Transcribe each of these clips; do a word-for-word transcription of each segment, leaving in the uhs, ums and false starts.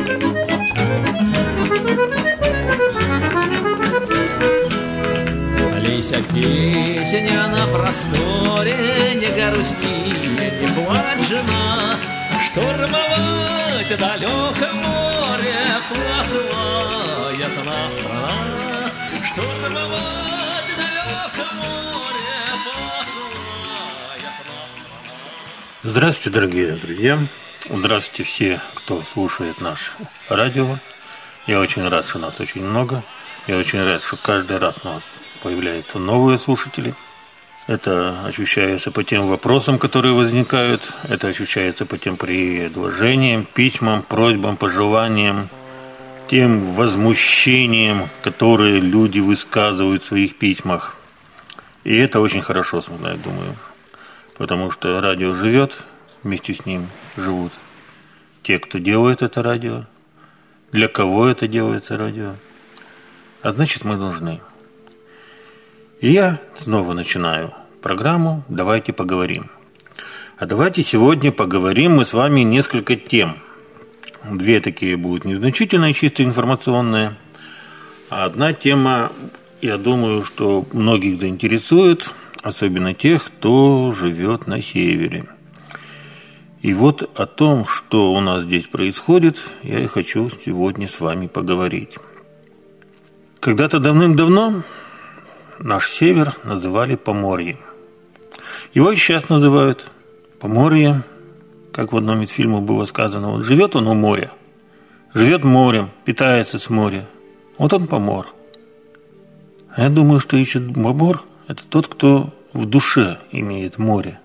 Лися, песня на просторе, не грусти, не плачь, жена, штурмовать далеко море посылает нас страна, штурмовать далеко море посылает нас страна. Здравствуйте, дорогие друзья! Здравствуйте все, кто слушает наше радио. Я очень рад, что нас очень много. Я очень рад, что каждый раз у нас появляются новые слушатели. Это ощущается по тем вопросам, которые возникают. Это ощущается по тем предложениям, письмам, просьбам, пожеланиям, тем возмущениям, которые люди высказывают в своих письмах. И это очень хорошо, я думаю. Потому что радио живет, вместе с ним живут те, кто делает это радио, для кого это делается радио. А значит, мы нужны. И я снова начинаю программу «Давайте поговорим». А давайте сегодня поговорим мы с вами несколько тем. Две такие будут незначительные, чисто информационные. А одна тема, я думаю, что многих заинтересует, особенно тех, кто живет на севере. И вот о том, что у нас здесь происходит, я и хочу сегодня с вами поговорить. Когда-то давным-давно наш север называли Поморьем. Его и сейчас называют Поморье, как в одном из фильмов было сказано. Вот живет он у моря, живет морем, питается с моря. Вот он помор. А я думаю, что ищет помор – это тот, кто в душе имеет море.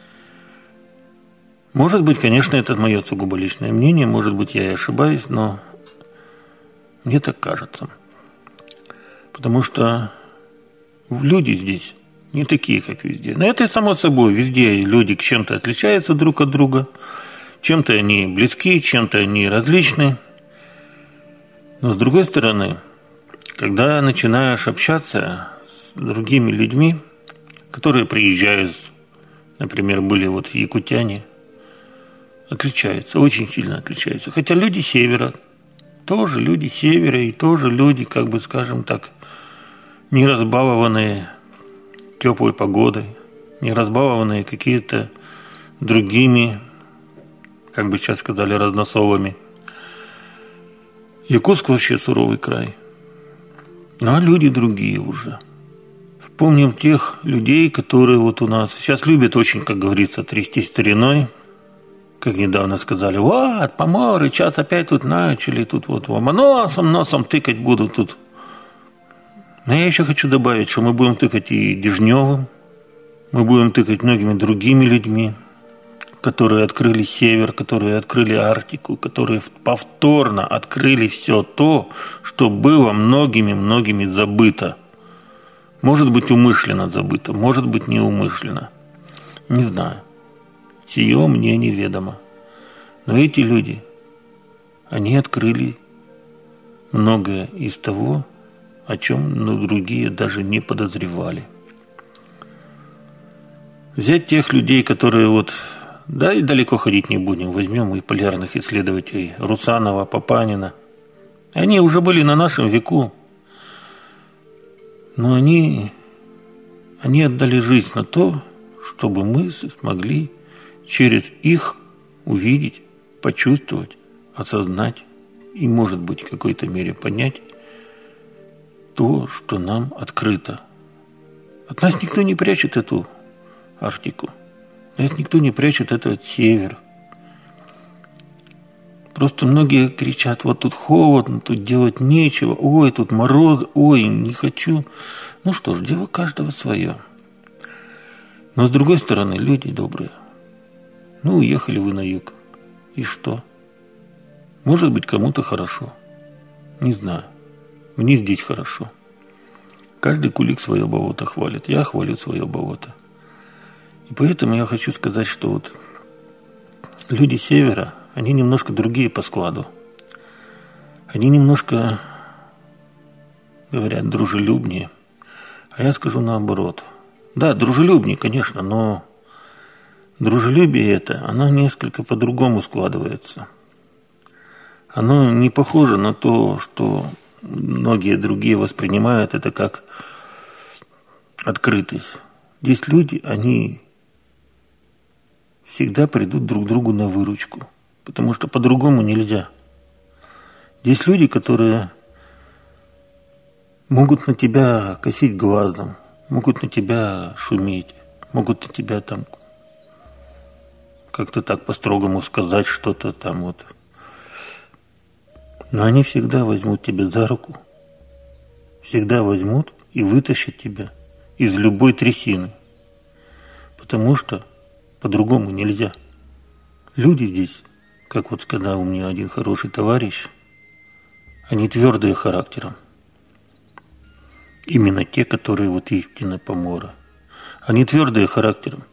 Может быть, конечно, это мое сугубо личное мнение, может быть, я и ошибаюсь, но мне так кажется. Потому что люди здесь не такие, как везде. Но это само собой. Везде люди чем-то отличаются друг от друга. Чем-то они близки, чем-то они различны. Но с другой стороны, когда начинаешь общаться с другими людьми, которые приезжают, например, были вот якутяне, отличаются, очень сильно отличаются. Хотя люди севера, тоже люди севера и тоже люди, как бы скажем так, не разбалованные теплой погодой, не разбалованные какие-то другими, как бы сейчас сказали, разносолами. Якутск вообще суровый край. Ну, а люди другие уже. Вспомним тех людей, которые вот у нас сейчас любят очень, как говорится, трясти стариной. Как недавно сказали, вот, поморы, сейчас опять тут начали, тут вот носом, носом тыкать будут тут. Но я еще хочу добавить, что мы будем тыкать и Дежневым, мы будем тыкать многими другими людьми, которые открыли север, которые открыли Арктику, которые повторно открыли все то, что было многими-многими забыто. Может быть, умышленно забыто, может быть, неумышленно. Не знаю. Сие мне неведомо. Но эти люди, они открыли многое из того, о чем ну, другие даже не подозревали. Взять тех людей, которые вот, да и далеко ходить не будем, возьмем и полярных исследователей Русанова, Папанина. Они уже были на нашем веку, но они, они отдали жизнь на то, чтобы мы смогли через их увидеть, почувствовать, осознать и, может быть, в какой-то мере понять то, что нам открыто. От нас никто не прячет эту Арктику. От нас никто не прячет этот север. Просто многие кричат, вот тут холодно, тут делать нечего, ой, тут мороз, ой, не хочу. Ну что ж, дело каждого свое. Но с другой стороны, люди добрые. Ну, уехали вы на юг. И что? Может быть, кому-то хорошо. Не знаю. Мне здесь хорошо. Каждый кулик свое болото хвалит. Я хвалю свое болото. И поэтому я хочу сказать, что вот люди севера, они немножко другие по складу. Они немножко, говорят, дружелюбнее. А я скажу наоборот. Да, дружелюбнее, конечно, но дружелюбие это, оно несколько по-другому складывается. оно не похоже на то, что многие другие воспринимают это как открытость. Здесь люди, они всегда придут друг другу на выручку, потому что по-другому нельзя. Здесь люди, которые могут на тебя косить глазом, могут на тебя шуметь, могут на тебя там как-то так по-строгому сказать что-то там вот. Но они всегда возьмут тебя за руку, всегда возьмут и вытащат тебя из любой трясины, потому что по-другому нельзя. Люди здесь, как вот сказал у меня один хороший товарищ, они твердые характером. Именно те, которые вот истинно поморы. Они твердые характером.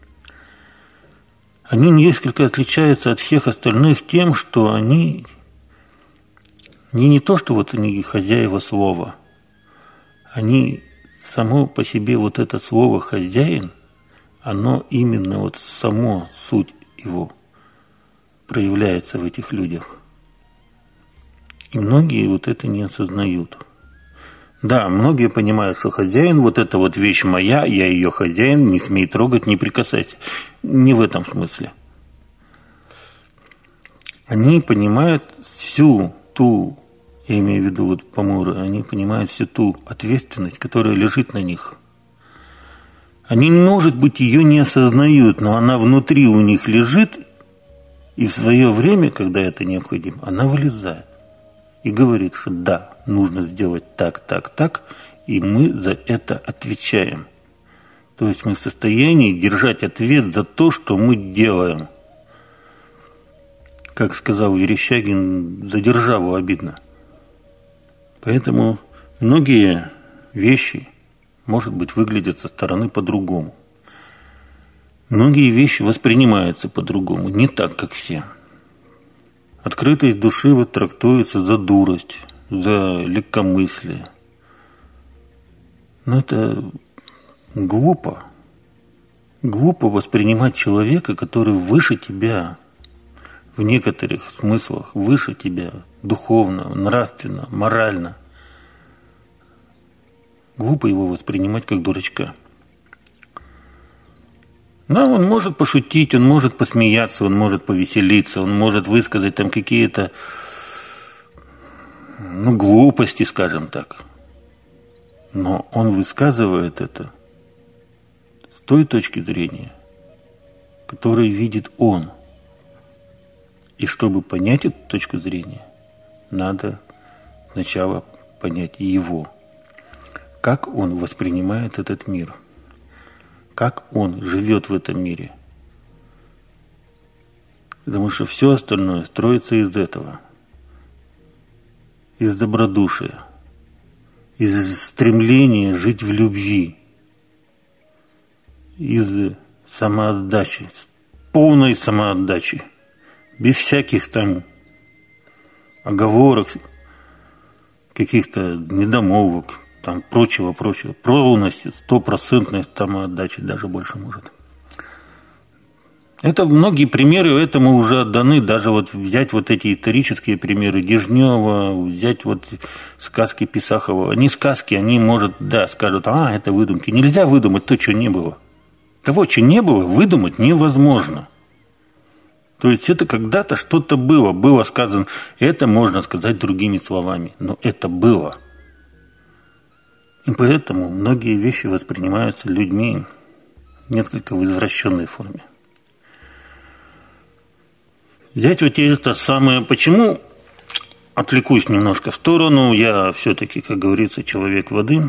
Они несколько отличаются от всех остальных тем, что они не, не то, что вот они хозяева слова. Они само по себе вот это слово «хозяин», оно именно вот само суть его проявляется в этих людях. И многие вот это не осознают. Да, многие понимают, что хозяин, вот эта вот вещь моя, я ее хозяин, не смей трогать, не прикасайся. Не в этом смысле. Они понимают всю ту, я имею в виду вот поморы, они понимают всю ту ответственность, которая лежит на них. Они, может быть, ее не осознают, но она внутри у них лежит, и в свое время, когда это необходимо, она вылезает. И говорит, что да, нужно сделать так, так, так, и мы за это отвечаем. То есть мы в состоянии держать ответ за то, что мы делаем. Как сказал Верещагин, за державу обидно. Поэтому многие вещи, может быть, выглядят со стороны по-другому. Многие вещи воспринимаются по-другому, не так, как все. Открытость души вот трактуется за дурость, за легкомыслие. Но это глупо. Глупо воспринимать человека, который выше тебя в некоторых смыслах, выше тебя духовно, нравственно, морально. Глупо его воспринимать как дурачка. Да, он может пошутить, он может посмеяться, он может повеселиться, он может высказать там какие-то, ну, глупости, скажем так. Но он высказывает это с той точки зрения, которую видит он. И чтобы понять эту точку зрения, надо сначала понять его. Как он воспринимает этот мир. Как он живет в этом мире. Потому что все остальное строится из этого. Из добродушия. Из стремления жить в любви. Из самоотдачи. Полной самоотдачи. Без всяких там оговорок, каких-то недомолвок. Там прочего, прочего. Полностью, стопроцентной самоотдачи, даже больше может. Это многие примеры этому уже отданы. Даже вот взять вот эти исторические примеры Дежнева, взять вот сказки Писахова. Они сказки, они, может, да, скажут, а, это выдумки. Нельзя выдумать то, чего не было. Того, чего не было, выдумать невозможно. То есть это когда-то что-то было. Было сказано, это можно сказать другими словами. Но это было. И поэтому многие вещи воспринимаются людьми несколько в извращенной форме. Взять вот это самое... Почему отвлекусь немножко в сторону? Я все-таки, как говорится, человек воды.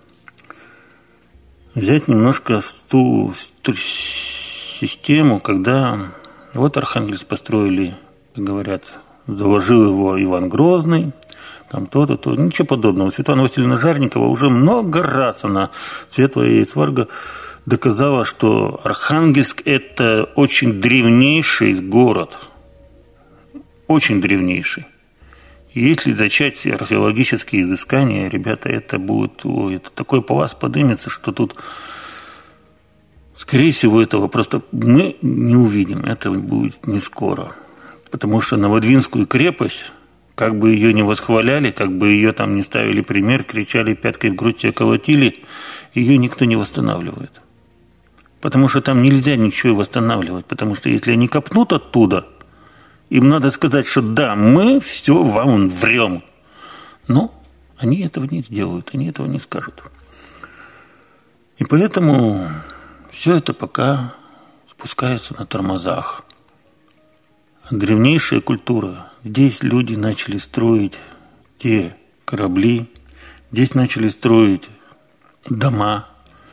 Взять немножко ту, ту систему, когда... Вот Архангельск построили, как говорят, заложил его Иван Грозный. Там то-то, то. Ничего подобного. Светлана Васильевна Жарникова уже много раз она, Светлая и Сварга, доказала, что Архангельск – это очень древнейший город. Очень древнейший. И если зачать археологические изыскания, ребята, это будет... Ой, это такой пласт поднимется, что тут, скорее всего, этого просто мы не увидим. Это будет не скоро. Потому что Новодвинскую крепость как бы ее не восхваляли, как бы ее там не ставили пример, кричали, пяткой в грудь тебя колотили, ее никто не восстанавливает. Потому что там нельзя ничего восстанавливать, потому что если они копнут оттуда, им надо сказать, что да, мы все вам врем. Но они этого не сделают, они этого не скажут. И поэтому все это пока спускается на тормозах. Древнейшая культура. Здесь люди начали строить те корабли, здесь начали строить дома,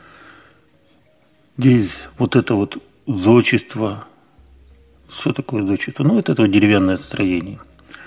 здесь вот это вот зодчество. Что такое зодчество? Ну, вот это вот деревянное строение.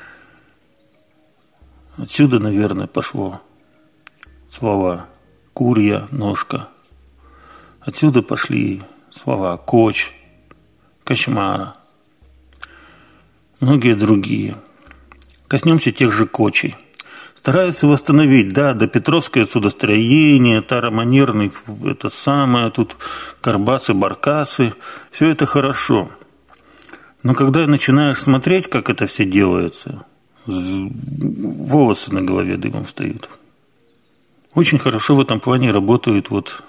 Отсюда, наверное, пошло слова «курья», «ножка». Отсюда пошли слова «коч», «кошмара», многие другие. Коснемся тех же кочей. Стараются восстановить, да, допетровское судостроение, тароманерный, это самое, тут карбасы, баркасы, все это хорошо. Но когда начинаешь смотреть, как это все делается, волосы на голове дымом встают. Очень хорошо в этом плане работают вот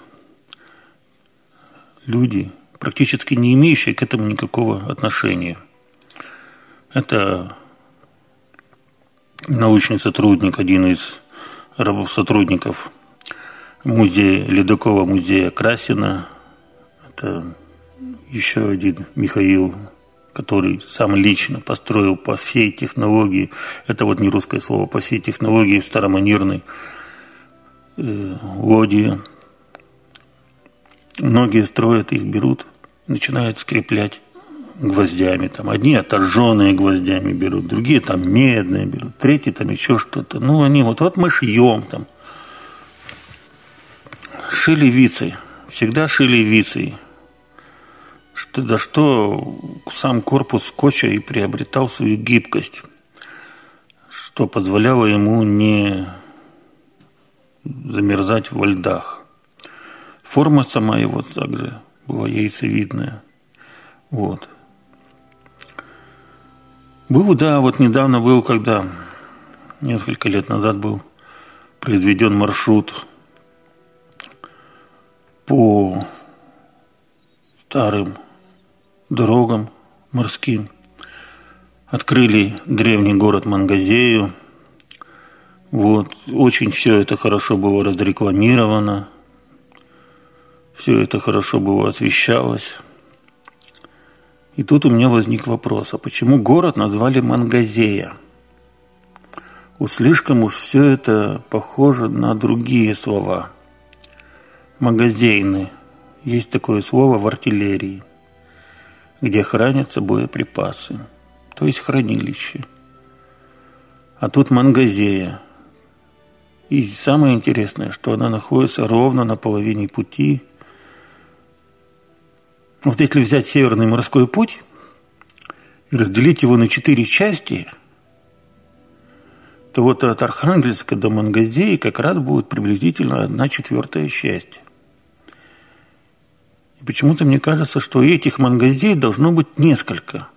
люди, практически не имеющие к этому никакого отношения. Это научный сотрудник, один из сотрудников музея, Ледокова музея Красина. Это еще один Михаил, который сам лично построил по всей технологии, это вот не русское слово, по всей технологии староманерной э, лодии. Многие строят, их берут, начинают скреплять гвоздями. Там одни отожженные гвоздями берут, другие там медные берут, третьи там еще что-то. Ну, они вот, вот мы шьем там. Шили вицей. Всегда шили вицей. Что, да что сам корпус скотча и приобретал свою гибкость, что позволяло ему не замерзать во льдах. Форма сама его также была яйцевидная. Вот. Был, да, вот недавно был, когда несколько лет назад был произведен маршрут по старым дорогам морским. Открыли древний город Мангазею. Вот. Очень все это хорошо было разрекламировано. Все это хорошо было освещалось. И тут у меня возник вопрос, а почему город назвали Мангазея? Уж слишком уж все это похоже на другие слова. Магазейны. Есть такое слово в артиллерии, где хранятся боеприпасы, то есть хранилище. А тут Мангазея. И самое интересное, что она находится ровно на половине пути. Вот если взять Северный морской путь и разделить его на четыре части, то вот от Архангельска до Мангазеи как раз будет приблизительно одна четвертая часть. И почему-то мне кажется, что этих Мангазей должно быть несколько.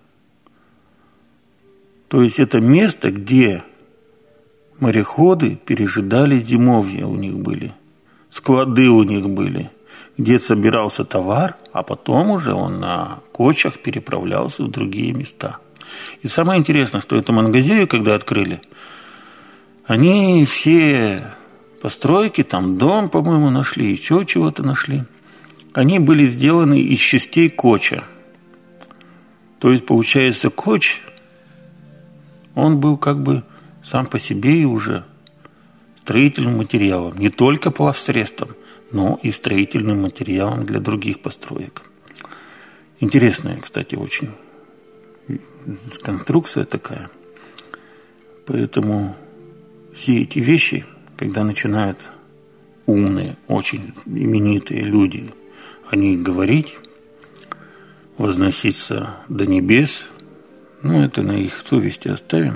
То есть это место, где мореходы пережидали зимовья у них были, склады у них были, где собирался товар, а потом уже он на кочах переправлялся в другие места. И самое интересное, что эту Мангазею, когда открыли, они все постройки, там дом, по-моему, нашли, еще чего-то нашли, они были сделаны из частей коча. То есть, получается, коч, он был как бы сам по себе и уже строительным материалом, не только плавсредством, но и строительным материалом для других построек. Интересная, кстати, очень конструкция такая. Поэтому все эти вещи, когда начинают умные, очень именитые люди о них говорить, возноситься до небес, ну, это на их совести оставим.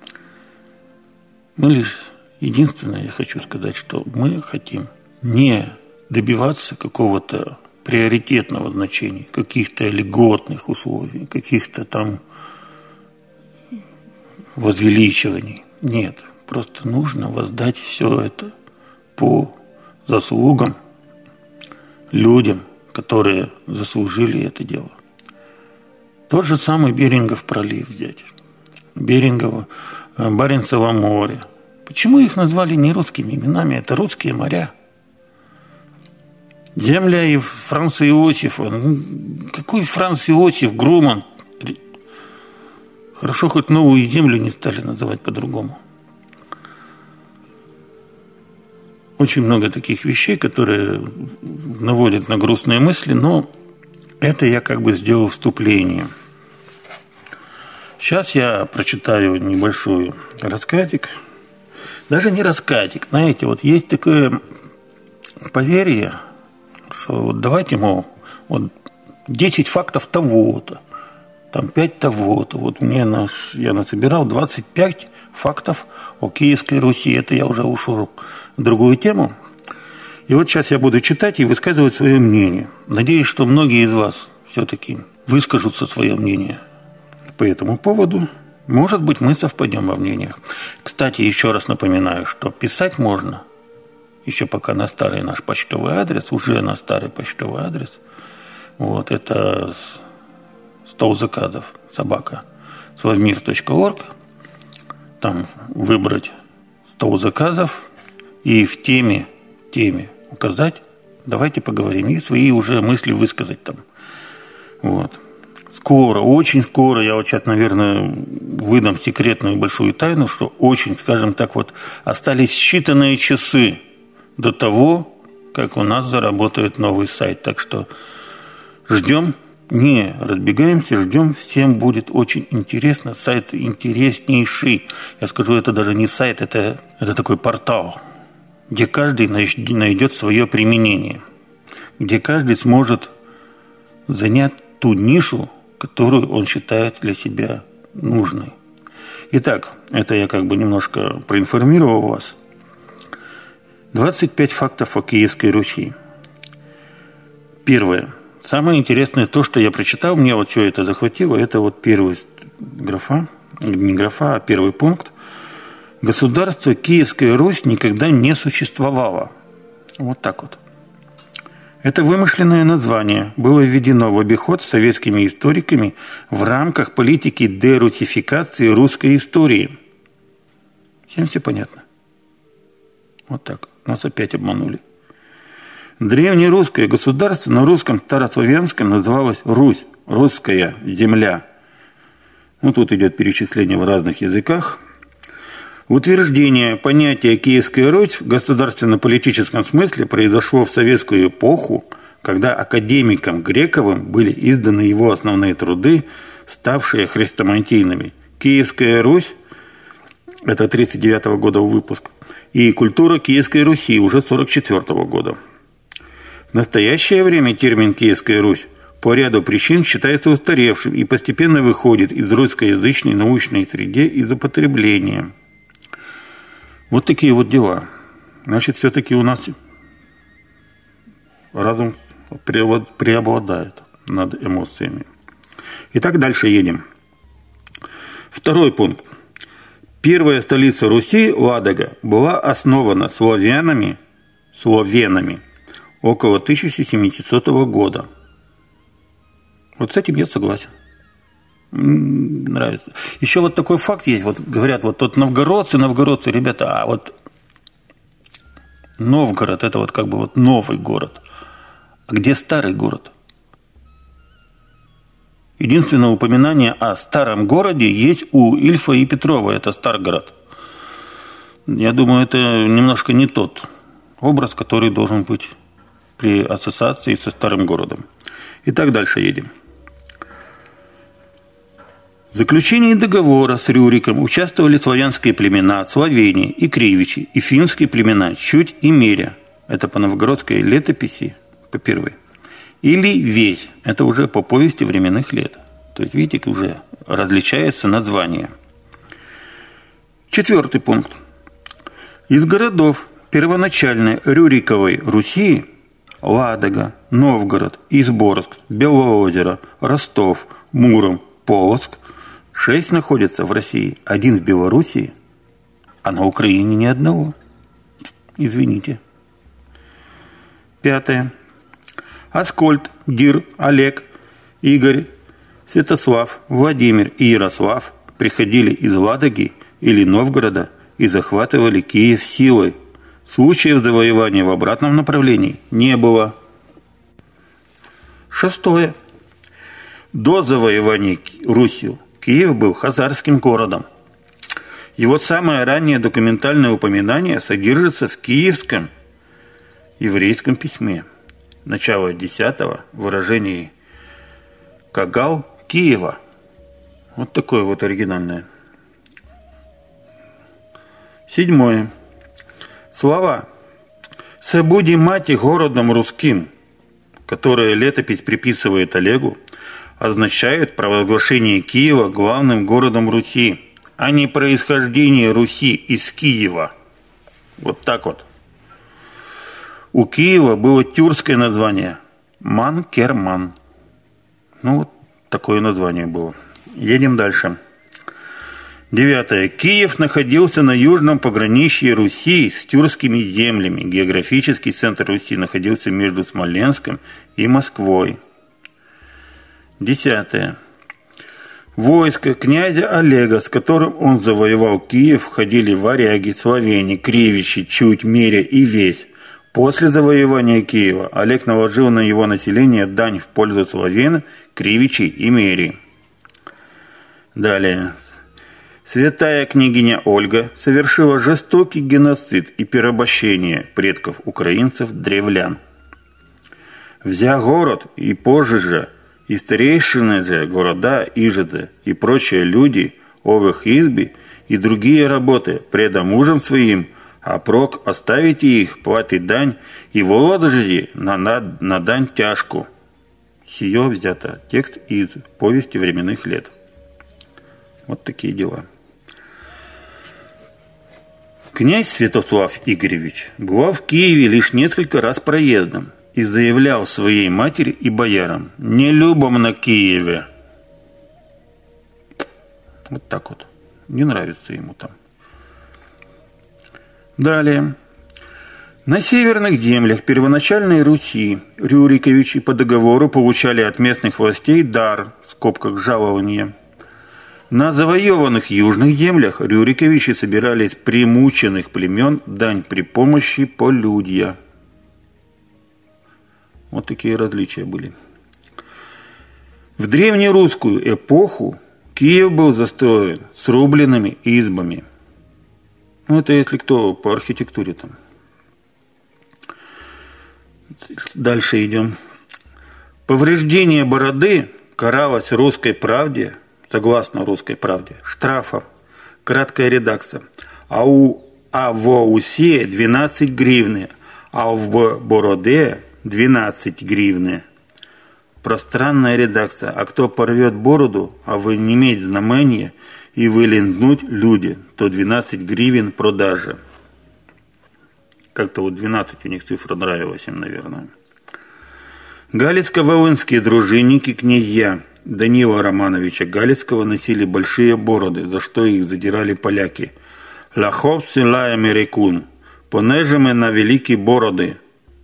Мы лишь, единственное, я хочу сказать, что мы хотим не добиваться какого-то приоритетного значения, каких-то льготных условий, каких-то там возвеличиваний. Нет, просто нужно воздать все это по заслугам людям, которые заслужили это дело. Тот же самый Берингов пролив взять. Берингово, Баренцево море. Почему их назвали не русскими именами? Это русские моря. Земля и Франца Иосифа. Ну, какой Франц Иосиф, Груман? Хорошо, хоть новую землю не стали называть по-другому. Очень много таких вещей, которые наводят на грустные мысли, но это я как бы сделал вступление. Сейчас я прочитаю небольшой рассказик. Даже не рассказик, знаете, вот есть такое поверье, что вот давайте, мол, вот десять фактов того-то, там пять того-то. Вот мне наш, я насобирал двадцать пять фактов о Киевской Руси. Это я уже ушел в другую тему. И вот сейчас я буду читать и высказывать свое мнение. Надеюсь, что многие из вас все-таки выскажутся свое мнение по этому поводу. Может быть, мы совпадем во мнениях. Кстати, еще раз напоминаю, что писать можно еще пока на старый наш почтовый адрес, уже на старый почтовый адрес. Вот, это стол заказов, собака, славмир точка орг. Там выбрать стол заказов и в теме, теме указать, давайте поговорим, и свои уже мысли высказать там. Вот. Скоро, очень скоро, я вот сейчас, наверное, выдам секретную большую тайну, что очень, скажем так, вот остались считанные часы до того, как у нас заработает новый сайт. Так что ждем, не разбегаемся, ждем, всем будет очень интересно. Сайт интереснейший. Я скажу, это даже не сайт, это, это такой портал, где каждый найдет свое применение, где каждый сможет занять ту нишу, которую он считает для себя нужной. Итак, это я как бы немножко проинформировал вас. двадцать пять фактов о Киевской Руси. Первое. Самое интересное то, что я прочитал, мне вот все это захватило, это вот первая графа, не графа, а первый пункт. Государство Киевская Русь никогда не существовало. Вот так вот. Это вымышленное название было введено в обиход советскими историками в рамках политики дерусификации русской истории. Всем все понятно? Вот так. Нас опять обманули. Древнерусское государство на русском старославянском называлось Русь, русская земля. Ну, тут идет перечисление в разных языках. Утверждение понятия «Киевская Русь» в государственно-политическом смысле произошло в советскую эпоху, когда академиком Грековым были изданы его основные труды, ставшие хрестоматийными. «Киевская Русь» – это тридцать девятого года выпуск, и «Культура Киевской Руси» уже сорок четвёртого года. В настоящее время термин «Киевская Русь» по ряду причин считается устаревшим и постепенно выходит из русскоязычной научной среды из употребления. Вот такие вот дела. Значит, все-таки у нас разум преобладает над эмоциями. Итак, дальше едем. Второй пункт. Первая столица Руси, Ладога, была основана славянами, словенами около тысяча семисотого года. Вот с этим я согласен. Нравится. Еще вот такой факт есть. Вот говорят, вот тот новгородцы, новгородцы, ребята, а вот Новгород, это вот как бы вот новый город. А где старый город? Единственное упоминание о старом городе есть у Ильфа и Петрова, это Старгород. Я думаю, это немножко не тот образ, который должен быть при ассоциации со старым городом. Итак, дальше едем. В заключении договора с Рюриком участвовали славянские племена Словении и Кривичи, и финские племена Чуть и Меря. Это по новгородской летописи, по первой. Или Весь. Это уже по повести временных лет. То есть, видите, уже различается название. Четвертый пункт. Из городов первоначальной Рюриковой Руси Ладога, Новгород, Изборск, Белоозеро, Ростов, Муром, Полоцк. Шесть находятся в России, один в Белоруссии, а на Украине ни одного. Извините. Пятое. Аскольд, Дир, Олег, Игорь, Святослав, Владимир и Ярослав приходили из Ладоги или Новгорода и захватывали Киев силой. Случаев завоевания в обратном направлении не было. Шестое. До завоевания Русью Киев был хазарским городом. Его самое раннее документальное упоминание содержится в киевском еврейском письме. Начало десятого в выражении «Кагал Киева». Вот такое вот оригинальное. Седьмое. Слова «Се буди мати городом русским», которые летопись приписывает Олегу, означают провозглашение Киева главным городом Руси, а не происхождение Руси из Киева. Вот так вот. У Киева было тюркское название Ман-Керман. Ну, вот такое название было. Едем дальше. Девятое. Киев находился на южном пограничье Руси с тюркскими землями. Географический центр Руси находился между Смоленском и Москвой. Десятое. Войско князя Олега, с которым он завоевал Киев, входили варяги, словени, кривичи, чуть, меря и весь. После завоевания Киева Олег наложил на его население дань в пользу словен, кривичей и мерий. Далее. Святая княгиня Ольга совершила жестокий геноцид и порабощение предков украинцев-древлян. Взя город и позже же, и старейшины же города Ижеды и прочие люди, овых изби и другие работы, преда мужем своим, а прок оставите их, платить дань, и воложите на, на, на дань тяжку. Сие взято. Текст из повести временных лет. Вот такие дела. Князь Святослав Игоревич бывал в Киеве лишь несколько раз проездом и заявлял своей матери и боярам: «Не любим на Киеве». Вот так вот. Не нравится ему там. Далее. На северных землях первоначальной Руси Рюриковичи по договору получали от местных властей дар, в скобках жалование. На завоеванных южных землях Рюриковичи собирали с примученных племен дань при помощи полюдья. Вот такие различия были. В древнерусскую эпоху Киев был застроен срубленными избами. Ну, это если кто по архитектуре там. Дальше идем. Повреждение бороды каралось русской правде, согласно русской правде, штрафом. Краткая редакция. А у а в усе двенадцать гривны, а в бороде двенадцать гривны. Пространная редакция. А кто порвет бороду, а вы не иметь знамения, и вылизнуть люди, то двенадцать гривен продажи. Как-то вот двенадцать у них цифра нравилась им, наверное. Галицко-волынские дружинники князья Данила Романовича Галицкого носили большие бороды, за что их задирали поляки. «Лаховцы лаем и рекун, понежеме на великие бороды».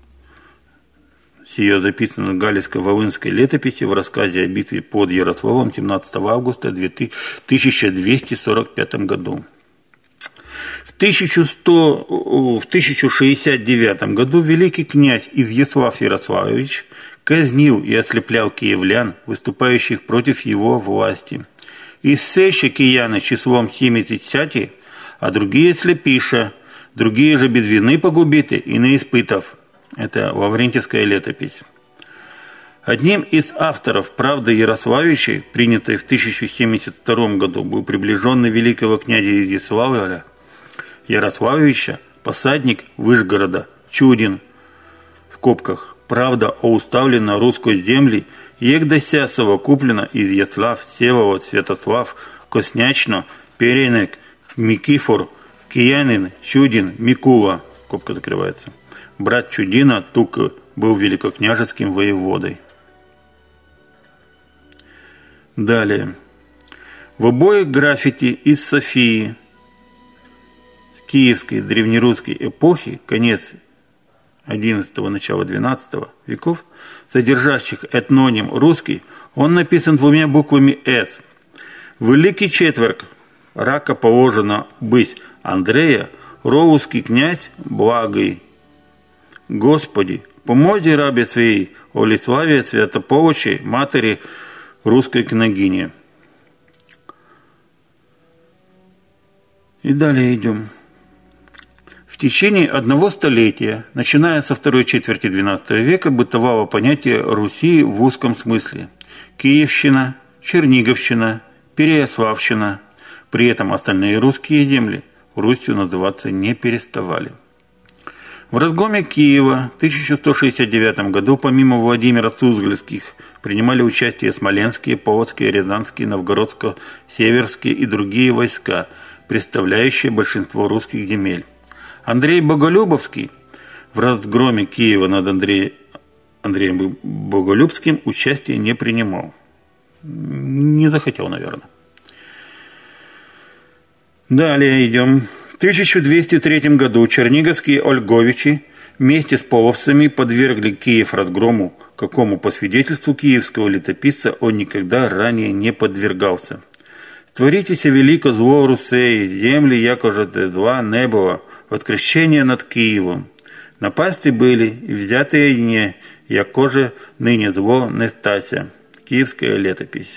Сие записано в Галицко-волынской летописи в рассказе о битве под Ярославом семнадцатого августа тысяча двести сорок пятом году. В тысяча шестьдесят девятом году великий князь Изяслав Ярославович казнил и ослеплял киевлян, выступающих против его власти. «Иссеща кияны числом семидесяти, а другие слепиша, другие же без вины погубиты и не испытав». Это Лаврентьевская летопись. Одним из авторов «Правды Ярославичей», принятой в тысяча семьдесят втором году, был приближенный великого князя Изяславля Ярославича, посадник Вышгорода, Чудин, в скобках, «Правда о уставлена русской земли, егдася совокуплена Изяслав, Севолод, Святослав, Коснячно, Перенек, Микифор, Киянин, Чудин, Микула», скобка закрывается. Брат Чудина Тук был великокняжеским воеводой. Далее. В обоих граффити из Софии киевской древнерусской эпохи, конец одиннадцатого, начало двенадцатого веков, содержащих этноним русский, он написан двумя буквами «С». Великий четверг, рака положено быть Андрея, роузский князь благий. Господи, помози рабе своей, Олиславе святополучей, матери русской княгини. И далее идем. В течение одного столетия, начиная со второй четверти двенадцатого века, бытовало понятие Руси в узком смысле. Киевщина, Черниговщина, Переяславщина. При этом остальные русские земли Русью называться не переставали. В разгроме Киева в тысяча сто шестьдесят девятом году помимо Владимира Суздальских принимали участие смоленские, полоцкие, рязанские, новгородско-северские и другие войска, представляющие большинство русских земель. Андрей Боголюбовский в разгроме Киева над Андреем, Андреем Боголюбским участия не принимал. Не захотел, наверное. Далее идем. В тысяча двести третьем году черниговские ольговичи вместе с половцами подвергли Киев разгрому, какому по свидетельству киевского летописца он никогда ранее не подвергался. «Створитеся велико зло Русеи, земли, якоже те зла не было, воскрещение над Киевом. Напасти были и взятые не, якоже ныне зло не стася». Киевская летопись.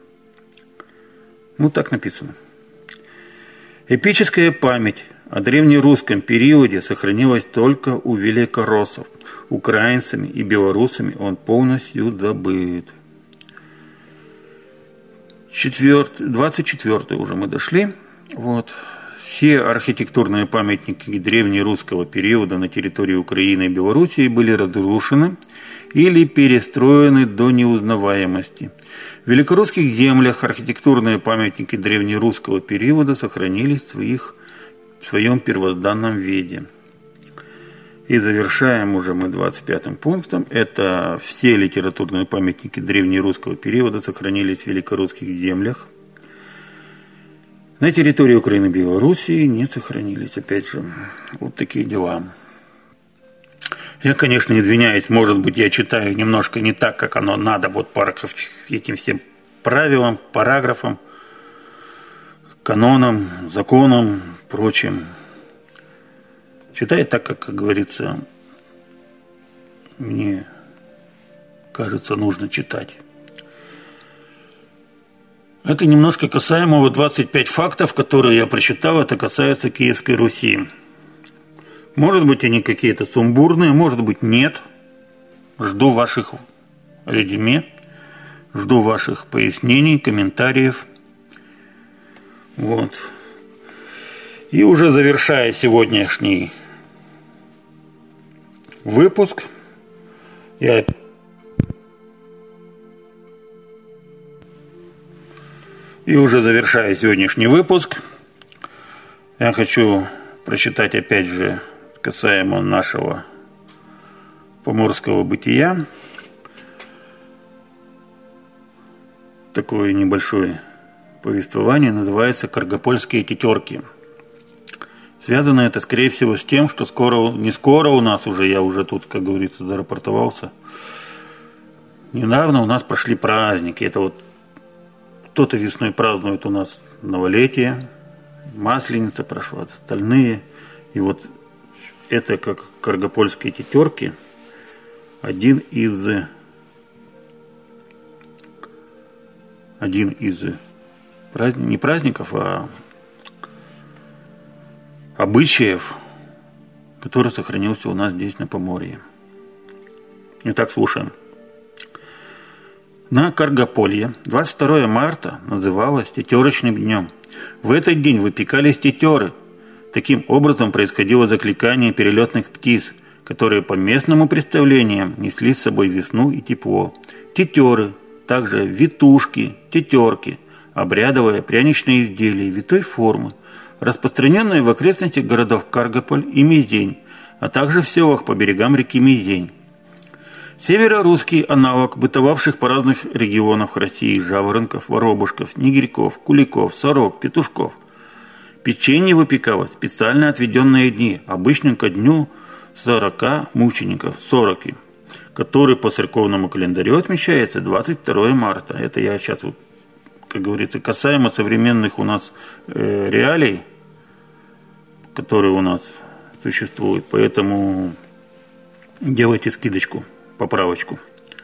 Ну, так написано. Эпическая память о древнерусском периоде сохранилась только у великороссов. Украинцами и белорусами он полностью забыт. Четвертый, двадцать четвёртый уже мы дошли. Вот. Все архитектурные памятники древнерусского периода на территории Украины и Белоруссии были разрушены или перестроены до неузнаваемости. В великорусских землях архитектурные памятники древнерусского периода сохранились в, своих, в своем первозданном виде. И завершаем уже мы двадцать пятым пунктом. Это все литературные памятники древнерусского периода сохранились в великорусских землях. На территории Украины и Белоруссии не сохранились. Опять же, вот такие дела. Я, конечно, извиняюсь, может быть, я читаю немножко не так, как оно надо, вот по этим всем правилам, параграфам, канонам, законам, прочим. Читаю так, как, как говорится, мне кажется, нужно читать. Это немножко касаемо двадцать пять фактов, которые я прочитал, это касается Киевской Руси. Может быть, они какие-то сумбурные, может быть, нет. Жду ваших резюме, жду ваших пояснений, комментариев. Вот. И уже завершая сегодняшний выпуск, я и уже завершая сегодняшний выпуск, я хочу прочитать опять же касаемо нашего поморского бытия. Такое небольшое повествование называется «Каргопольские тетерки». Связано это, скорее всего, с тем, что скоро, не скоро у нас уже, я уже тут, как говорится, зарапортовался. Недавно у нас прошли праздники. Это вот кто-то весной празднует у нас новолетие, Масленица прошла, остальные. И вот это как каргопольские тетерки, один из один из праздник, не праздников, а обычаев, который сохранился у нас здесь на Поморье. Итак, слушаем. На Каргополье двадцать второе марта называлось тетерочным днем. В этот день выпекались тетеры. Таким образом происходило закликание перелетных птиц, которые по местным представлениям несли с собой весну и тепло. Тетеры, также витушки, тетерки, обрядовые пряничные изделия витой формы, распространенные в окрестностях городов Каргополь и Мизень, а также в селах по берегам реки Мизень. Северорусский аналог бытовавших по разных регионах России жаворонков, воробушков, снегирьков, куликов, сорок, петушков. Печенье выпекалось в специально отведенные дни, обычно ко дню сорока мучеников, сороки, который по церковному календарю отмечается двадцать второго марта. Это я сейчас, как говорится, касаемо современных у нас э, реалий, которые у нас существуют. Поэтому делайте скидочку, поправочку.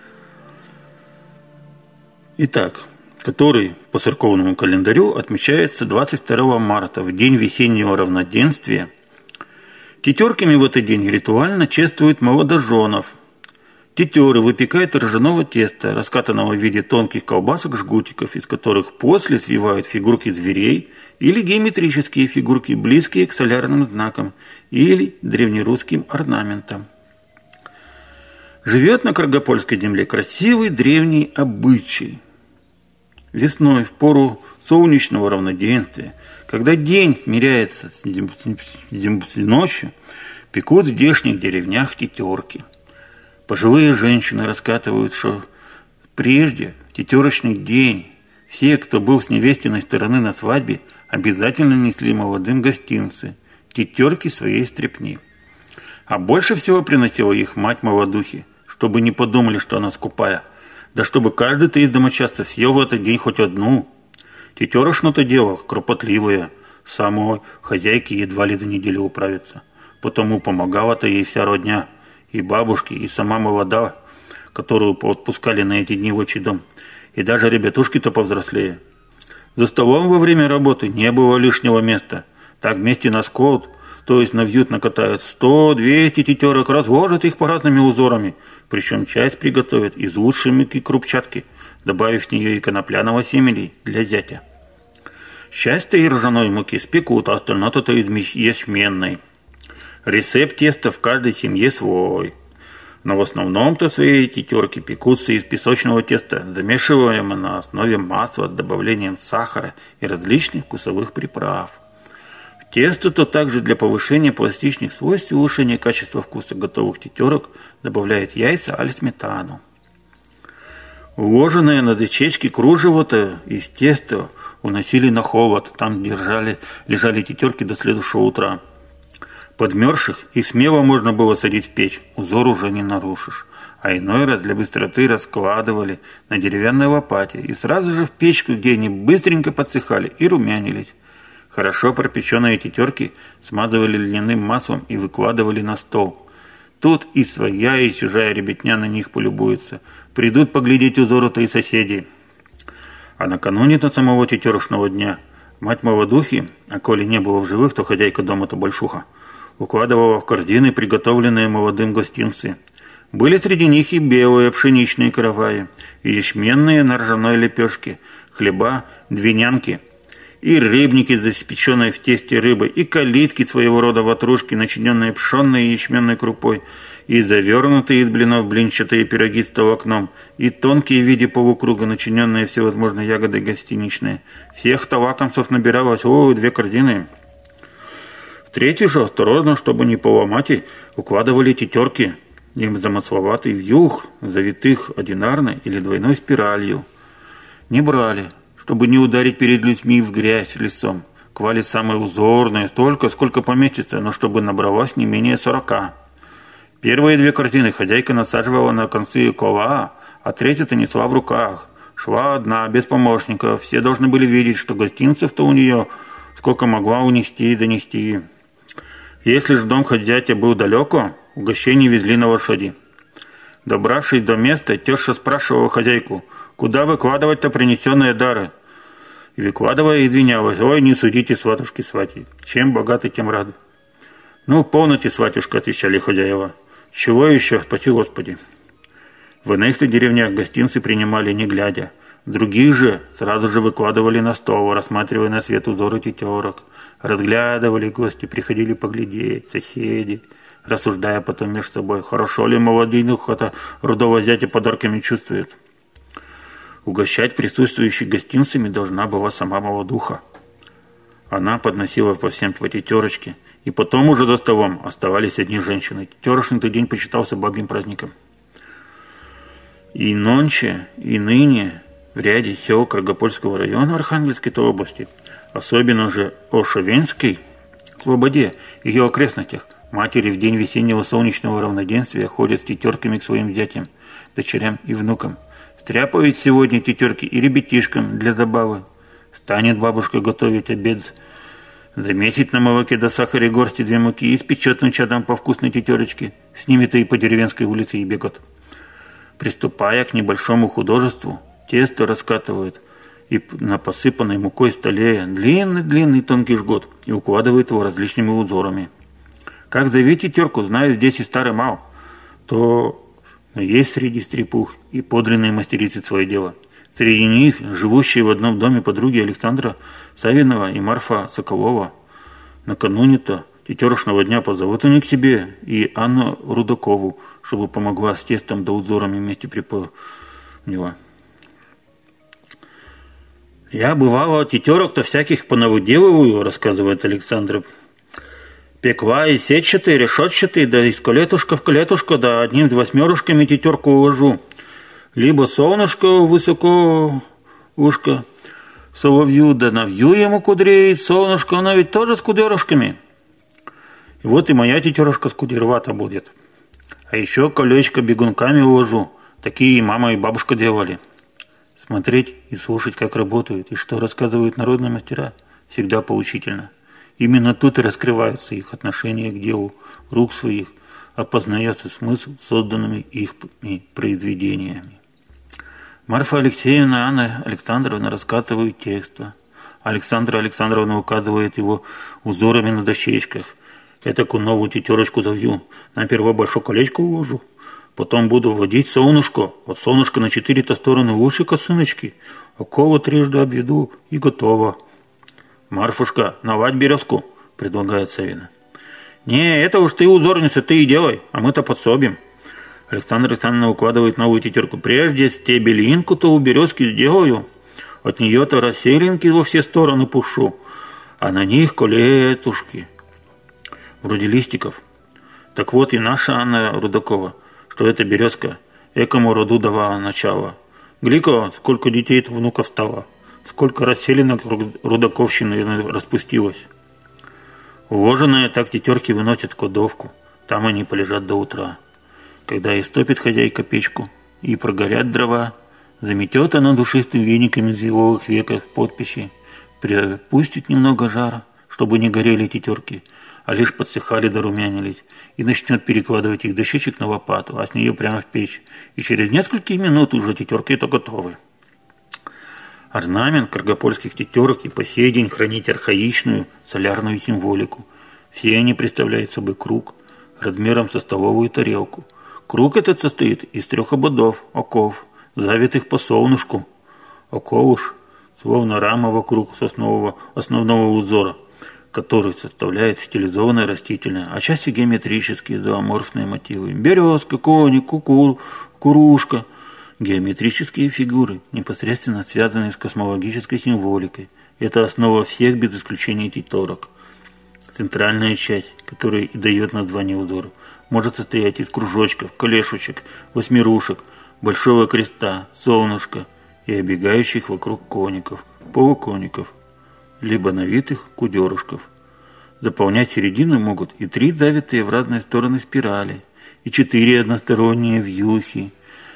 Итак, который по церковному календарю отмечается двадцать второго марта, в день весеннего равноденствия. Тетерками в этот день ритуально чествуют молодоженов. Тетеры выпекают ржаного теста, раскатанного в виде тонких колбасок-жгутиков, из которых после свивают фигурки зверей или геометрические фигурки, близкие к солярным знакам или древнерусским орнаментам. Живет на Каргопольской земле красивый древний обычай. Весной, в пору солнечного равноденствия, когда день смиряется с ночью, пекут в здешних деревнях тетерки. Пожилые женщины рассказывают, что прежде, в тетерочный день, все, кто был с невестиной стороны на свадьбе, обязательно несли молодым гостинцы, тетерки своей стряпни. А больше всего приносила их мать молодухи, чтобы не подумали, что она скупая, да чтобы каждый-то из домочадцев съел в этот день хоть одну. Тетерошно-то дело кропотливое, самой хозяйке едва ли до недели управиться. Потому помогала-то ей вся родня, и бабушки, и сама молода, которую отпускали на эти дни в отчий дом, и даже ребятушки-то повзрослее. За столом во время работы не было лишнего места. Так вместе на скот, то есть на вьют накатают сто-двести тетерок, разложат их по разными узорами, причем часть приготовят из лучшей муки крупчатки, добавив в нее и конопляного семени для зятя. Часть и ржаной муки спекут, а остальное-то из ячменной. Рецепт теста в каждой семье свой. Но в основном-то свои тетерки пекутся из песочного теста, замешиваемого на основе масла с добавлением сахара и различных вкусовых приправ. В тесто-то также для повышения пластичных свойств и улучшения качества вкуса готовых тетерок добавляют яйца или сметану. Уложенное на дощечке кружево-то из теста уносили на холод, там держали, лежали тетерки до следующего утра. Подмерзших их смело можно было садить в печь, узор уже не нарушишь. А иной раз для быстроты раскладывали на деревянной лопате и сразу же в печку, где они быстренько подсыхали и румянились. Хорошо пропеченные тетерки смазывали льняным маслом и выкладывали на стол. Тут и своя, и чужая ребятня на них полюбуется. Придут поглядеть узоры-то и соседи. А накануне-то самого тетерошного дня мать молодухи, а коли не было в живых, то хозяйка дома-то большуха, укладывала в корзины приготовленные молодым гостинцы. Были среди них и белые пшеничные караваи, и ячменные на ржаной лепешке, хлеба, двинянки, и рыбники, запеченные в тесте рыбы, и калитки своего рода ватрушки, начиненные пшенной и ячменной крупой, и завернутые из блинов блинчатые пироги с толокном, и тонкие в виде полукруга, начиненные всевозможной ягодой гостиничные. Всех-то лакомцев набиралось, о, две корзины. В третью же, осторожно, чтобы не поломать, и укладывали тетерки, им замысловатый вьюг, завитых одинарной или двойной спиралью. Не брали, чтобы не ударить перед людьми в грязь лицом. Клали самые узорные, столько, сколько поместится, но чтобы набралось не менее сорока. Первые две корзины хозяйка насаживала на концы кола, а третья-то несла в руках. Шла одна, без помощников, все должны были видеть, что гостинцев-то у нее сколько могла унести и донести. Если же дом хозяйки был далеко, угощение везли на лошади. Добравшись до места, теща спрашивала хозяйку, куда выкладывать-то принесенные дары. И выкладывая, извинялась, ой, не судите, сватушки, свати, чем богаты, тем рады. Ну, полноте, сватюшка, отвечали хозяева. Чего еще, спаси Господи. В иных-то деревнях гостинцы принимали не глядя. Других же сразу же выкладывали на стол, рассматривая на свет узоры тетерок. Разглядывали гости, приходили поглядеть, соседи, рассуждая потом между собой, хорошо ли молоденуха-то рудого зятя подарками чувствует. Угощать присутствующих гостинцами должна была сама молодуха. Она подносила по всем по тетерочке, и потом уже за столом оставались одни женщины. Тетерошный день почитался бабьим праздником. И нонче, и ныне в ряде сел Каргопольского района Архангельской области Особенно же о Шовенской слободе и ее окрестностях матери в день весеннего солнечного равноденствия ходят с тетерками к своим зятям, дочерям и внукам. Стряпают сегодня тетерки и ребятишкам для забавы. Станет бабушка готовить обед, заметит на молоке до сахара горсти две муки и испечет внучатам по вкусной тетерочке, с ними-то и по деревенской улице и бегут. Приступая к небольшому художеству, тесто раскатывают и на посыпанной мукой столе длинный-длинный тонкий жгут и укладывают его различными узорами. Как зови тетерку, знаю здесь и старый мал, то есть среди стрепух и подлинные мастерицы свое дело. Среди них живущие в одном доме подруги Александра Савинова и Марфа Соколова. Накануне-то тетерошного дня позовут они к себе и Анну Рудакову, чтобы помогла с тестом да узорами вместе припомнила. «Я, бывало, тетерок-то всяких понавыделываю», — рассказывает Александра. «Пекла и сетчатые, решетчатые, да из колетушка в колетушка, да одним восьмерушками тетерку уложу. Либо солнышко высоко ушко соловью, да навью ему кудрей, солнышко, оно ведь тоже с кудерушками. И вот и моя тетерушка с кудервата будет. А еще колечко бегунками уложу, такие и мама, и бабушка делали». Смотреть и слушать, как работают и что рассказывают народные мастера, всегда поучительно. Именно тут и раскрываются их отношения к делу рук своих, опознается смысл созданными их произведениями. Марфа Алексеевна и Анна Александровна раскатывают тексто. Александра Александровна указывает его узорами на дощечках. Этаку новую тетерочку завью, на первое большое колечко уложу. Потом буду вводить солнышко, от солнышка на четыре-то стороны уши косыночки, около трижды обведу и готово. «Марфушка, навать березку», — предлагает Савина. «Не, это уж ты, узорница, ты и делай, а мы-то подсобим». Александра Александровна укладывает новую тетерку. «Прежде стебелинку-то у березки сделаю, от нее-то расселинки во все стороны пушу, а на них колетушки, вроде листиков. Так вот и наша Анна Рудакова, что эта березка экому роду давала начало. Глика, сколько детей-то внуков стало, сколько расселенок рудаковщины распустилось. Уложенные так тетерки выносят в кладовку, там они полежат до утра. Когда истопит хозяйка печку и прогорят дрова, заметет она душистым веником из еловых веков подписи, припустит немного жара, чтобы не горели тетерки, а лишь подсыхали да румянились, и начнет перекладывать их дощечек на лопату, а с нее прямо в печь, и через несколько минут уже тетерки-то готовы. Орнамент каргопольских тетерок и по сей день хранит архаичную солярную символику. Все они представляют собой круг размером со столовую тарелку. Круг этот состоит из трех ободов, оков, завитых по солнышку. Околуш, словно рама вокруг соснового основного узора, который составляет стилизованное растительное, а части геометрические зооморфные мотивы. Березка, коник, куку, курушка. Геометрические фигуры, непосредственно связанные с космологической символикой. Это основа всех без исключения тетерок. Центральная часть, которая и дает название узору, может состоять из кружочков, колешечек, восьмирушек, большого креста, солнышка и обегающих вокруг коников, полукоников, либо навитых кудерушков. Заполнять середину могут и три завитые в разные стороны спирали, и четыре односторонние вьюхи.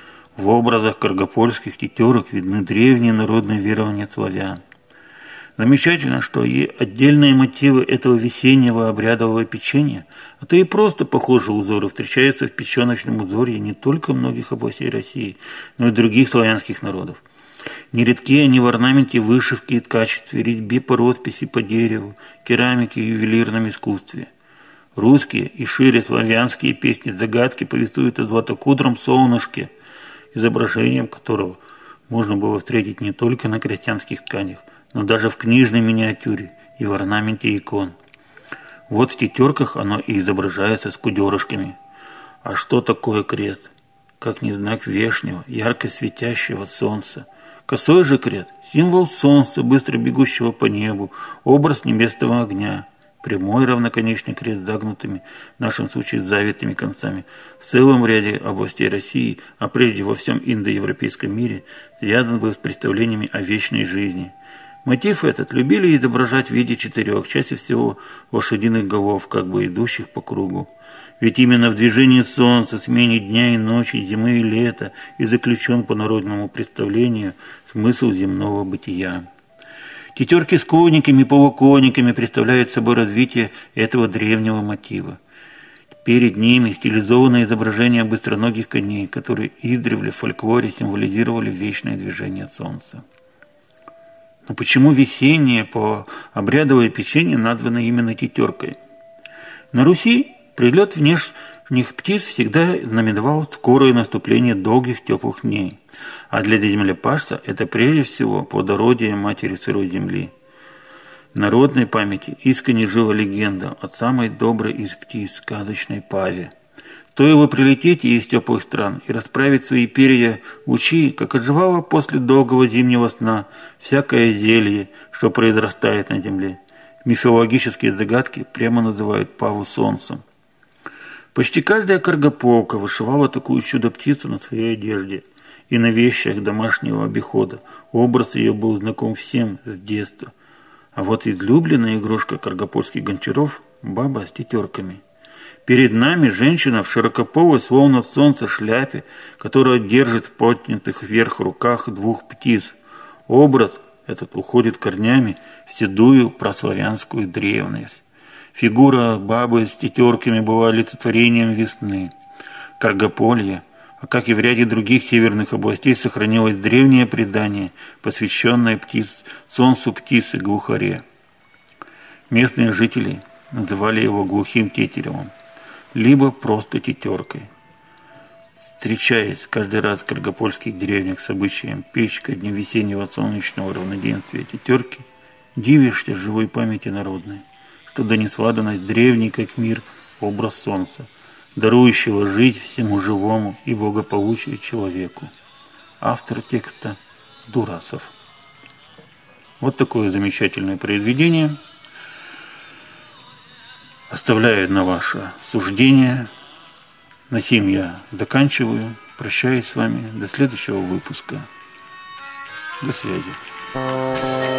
В образах каргопольских тетерок видны древние народные верования славян. Замечательно, что и отдельные мотивы этого весеннего обрядового печенья, а то и просто похожие узоры встречаются в печеночном узоре не только многих областей России, но и других славянских народов. Нередки они в орнаменте, вышивке и ткачестве, резьбе по росписи по дереву, керамике и ювелирном искусстве. Русские и шире славянские песни-загадки повествуют о златокудром солнышке, изображением которого можно было встретить не только на крестьянских тканях, но даже в книжной миниатюре и в орнаменте икон. Вот в тетерках оно и изображается с кудерышками. А что такое крест? Как не знак вешнего, ярко светящего солнца. Косой же крест – символ солнца, быстро бегущего по небу, образ небесного огня. Прямой равноконечный крест с загнутыми, в нашем случае с завитыми концами, в целом ряде областей России, а прежде во всем индоевропейском мире, связан был с представлениями о вечной жизни. Мотив этот любили изображать в виде четырех, чаще всего лошадиных голов, как бы идущих по кругу. Ведь именно в движении солнца, смене дня и ночи, зимы и лета и заключен по народному представлению смысл земного бытия. Тетерки с конниками и полуконниками представляют собой развитие этого древнего мотива. Перед ними стилизованное изображение быстроногих коней, которые издревле в фольклоре символизировали вечное движение солнца. Но почему весеннее по обрядовое печенье названо именно тетеркой? На Руси прилет внешних птиц всегда знаменовал скорое наступление долгих теплых дней, а для землепашца это прежде всего плодородие матери сырой земли. В народной памяти искренне жила легенда о самой доброй из птиц, сказочной паве. Стоило прилететь ей из теплых стран и расправить свои перья лучи, как оживало после долгого зимнего сна всякое зелье, что произрастает на земле. Мифологические загадки прямо называют паву солнцем. Почти каждая каргополка вышивала такую чудо-птицу на своей одежде и на вещах домашнего обихода. Образ ее был знаком всем с детства. А вот излюбленная игрушка каргопольских гончаров – баба с тетерками. Перед нами женщина в широкополой, словно солнце, шляпе, которая держит в поднятых вверх руках двух птиц. Образ этот уходит корнями в седую прославянскую древность. Фигура бабы с тетерками была олицетворением весны. Каргополье, а как и в ряде других северных областей, сохранилось древнее предание, посвященное птиц, солнцу птицы глухаре. Местные жители называли его глухим тетеревом, либо просто тетеркой. Встречаясь каждый раз в каргопольских деревнях с обычаем печь ко дню весеннего солнечного равноденствия тетерки, дивишься живой памяти народной, что донесла до нас древний как мир образ солнца, дарующего жить всему живому и благополучию человеку. Автор текста Дурасов. Вот такое замечательное произведение. Оставляю на ваше суждение. На сим я заканчиваю. Прощаюсь с вами. До следующего выпуска. До связи.